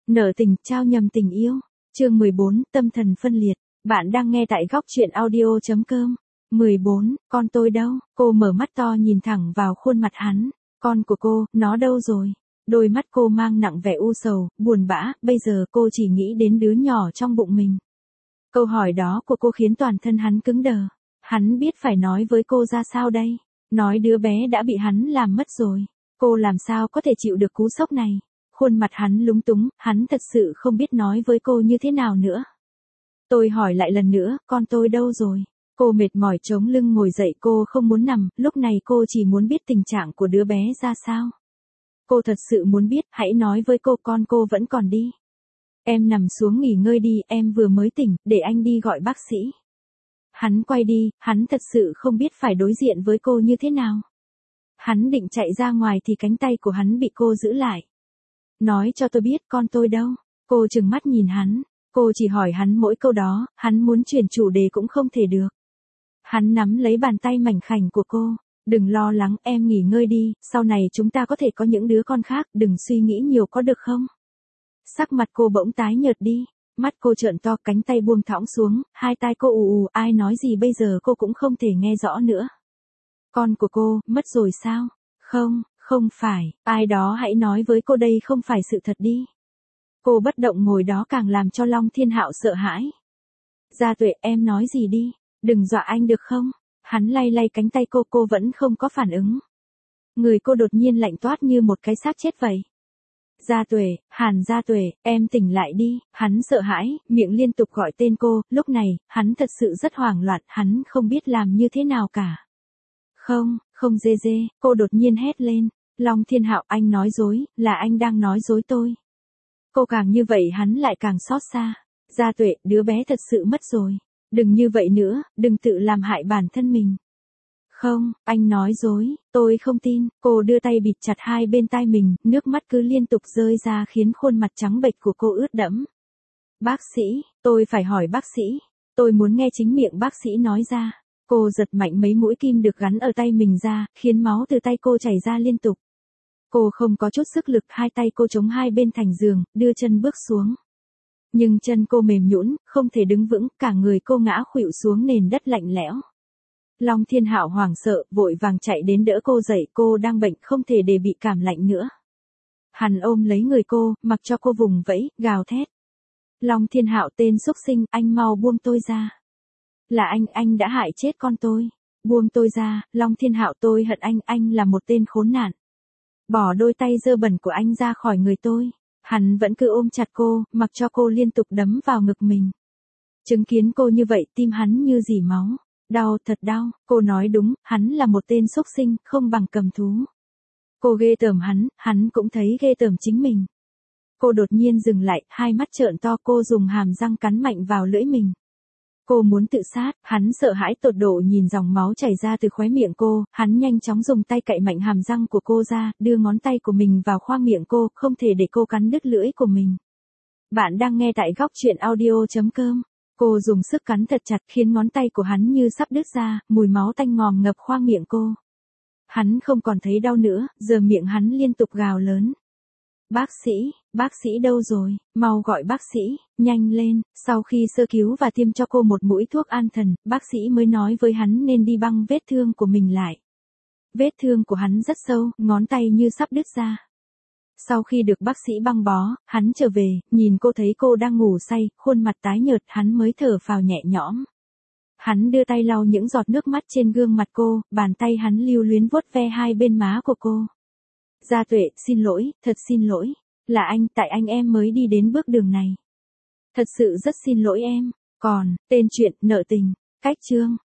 Nợ tình, trao nhầm tình yêu. Chương 14, tâm thần phân liệt. Bạn đang nghe tại góc truyện audio.com. 14, con tôi đâu? Cô mở mắt to nhìn thẳng vào khuôn mặt hắn. Con của cô, nó đâu rồi? Đôi mắt cô mang nặng vẻ u sầu, buồn bã, bây giờ cô chỉ nghĩ đến đứa nhỏ trong bụng mình. Câu hỏi đó của cô khiến toàn thân hắn cứng đờ. Hắn biết phải nói với cô ra sao đây? Nói đứa bé đã bị hắn làm mất rồi. Cô làm sao có thể chịu được cú sốc này? Khuôn mặt hắn lúng túng, hắn thật sự không biết nói với cô như thế nào nữa. Tôi hỏi lại lần nữa, con tôi đâu rồi? Cô mệt mỏi chống lưng ngồi dậy, cô không muốn nằm, lúc này cô chỉ muốn biết tình trạng của đứa bé ra sao. Cô thật sự muốn biết, hãy nói với cô, con cô vẫn còn đi. Em nằm xuống nghỉ ngơi đi, em vừa mới tỉnh, để anh đi gọi bác sĩ. Hắn quay đi, hắn thật sự không biết phải đối diện với cô như thế nào. Hắn định chạy ra ngoài thì cánh tay của hắn bị cô giữ lại. Nói cho tôi biết con tôi đâu. Cô trừng mắt nhìn hắn. Cô chỉ hỏi hắn mỗi câu đó, hắn muốn chuyển chủ đề cũng không thể được. Hắn nắm lấy bàn tay mảnh khảnh của cô. Đừng lo lắng, em nghỉ ngơi đi, sau này chúng ta có thể có những đứa con khác, đừng suy nghĩ nhiều có được không? Sắc mặt cô bỗng tái nhợt đi. Mắt cô trợn to, cánh tay buông thõng xuống, hai tai cô ù ù, ai nói gì bây giờ cô cũng không thể nghe rõ nữa. Con của cô, mất rồi sao? Không, không phải, ai đó hãy nói với cô đây không phải sự thật đi. Cô bất động ngồi đó càng làm cho Long Thiên Hạo sợ hãi. Gia Tuệ, em nói gì đi, đừng dọa anh được không? Hắn lay lay cánh tay cô vẫn không có phản ứng. Người cô đột nhiên lạnh toát như một cái xác chết vậy. Gia Tuệ, Hàn Gia Tuệ, em tỉnh lại đi. Hắn sợ hãi, miệng liên tục gọi tên cô, lúc này, hắn thật sự rất hoảng loạn, hắn không biết làm như thế nào cả. Không dê dê, cô đột nhiên hét lên. Long Thiên Hạo, anh nói dối, là anh đang nói dối tôi. Cô càng như vậy hắn lại càng xót xa. Gia Tuệ, đứa bé thật sự mất rồi. Đừng như vậy nữa, đừng tự làm hại bản thân mình. Không, anh nói dối, tôi không tin. Cô đưa tay bịt chặt hai bên tai mình, nước mắt cứ liên tục rơi ra khiến khuôn mặt trắng bệch của cô ướt đẫm. Bác sĩ, tôi phải hỏi bác sĩ. Tôi muốn nghe chính miệng bác sĩ nói ra. Cô giật mạnh mấy mũi kim được gắn ở tay mình ra, khiến máu từ tay cô chảy ra liên tục. Cô không có chút sức lực, hai tay cô chống hai bên thành giường, đưa chân bước xuống. Nhưng chân cô mềm nhũn, không thể đứng vững, cả người cô ngã khuỵu xuống nền đất lạnh lẽo. Long Thiên Hạo hoảng sợ, vội vàng chạy đến đỡ cô dậy, cô đang bệnh không thể để bị cảm lạnh nữa. Hắn ôm lấy người cô, mặc cho cô vùng vẫy, gào thét. Long Thiên Hạo, tên xúc sinh, anh mau buông tôi ra. Là anh đã hại chết con tôi. Buông tôi ra, Long Thiên Hạo, tôi hận anh là một tên khốn nạn. Bỏ đôi tay dơ bẩn của anh ra khỏi người tôi. Hắn vẫn cứ ôm chặt cô, mặc cho cô liên tục đấm vào ngực mình. Chứng kiến cô như vậy, tim hắn như rỉ máu. Đau, thật đau, cô nói đúng, hắn là một tên xúc sinh, không bằng cầm thú. Cô ghê tởm hắn cũng thấy ghê tởm chính mình. Cô đột nhiên dừng lại, hai mắt trợn to, cô dùng hàm răng cắn mạnh vào lưỡi mình. Cô muốn tự sát, hắn sợ hãi tột độ nhìn dòng máu chảy ra từ khóe miệng cô, hắn nhanh chóng dùng tay cạy mạnh hàm răng của cô ra, đưa ngón tay của mình vào khoang miệng cô, không thể để cô cắn đứt lưỡi của mình. Bạn đang nghe tại góc truyện audio.com. Cô dùng sức cắn thật chặt khiến ngón tay của hắn như sắp đứt ra, mùi máu tanh ngòm ngập khoang miệng cô. Hắn không còn thấy đau nữa, giờ miệng hắn liên tục gào lớn. Bác sĩ đâu rồi, mau gọi bác sĩ, nhanh lên. Sau khi sơ cứu và tiêm cho cô một mũi thuốc an thần, bác sĩ mới nói với hắn nên đi băng vết thương của mình lại. Vết thương của hắn rất sâu, ngón tay như sắp đứt ra. Sau khi được bác sĩ băng bó, hắn trở về, nhìn cô thấy cô đang ngủ say, khuôn mặt tái nhợt, hắn mới thở phào nhẹ nhõm. Hắn đưa tay lau những giọt nước mắt trên gương mặt cô, bàn tay hắn lưu luyến vuốt ve hai bên má của cô. Gia Tuệ, xin lỗi, thật xin lỗi. Là anh, tại anh em mới đi đến bước đường này. Thật sự rất xin lỗi em. Còn, tên truyện, nợ tình, cách chương.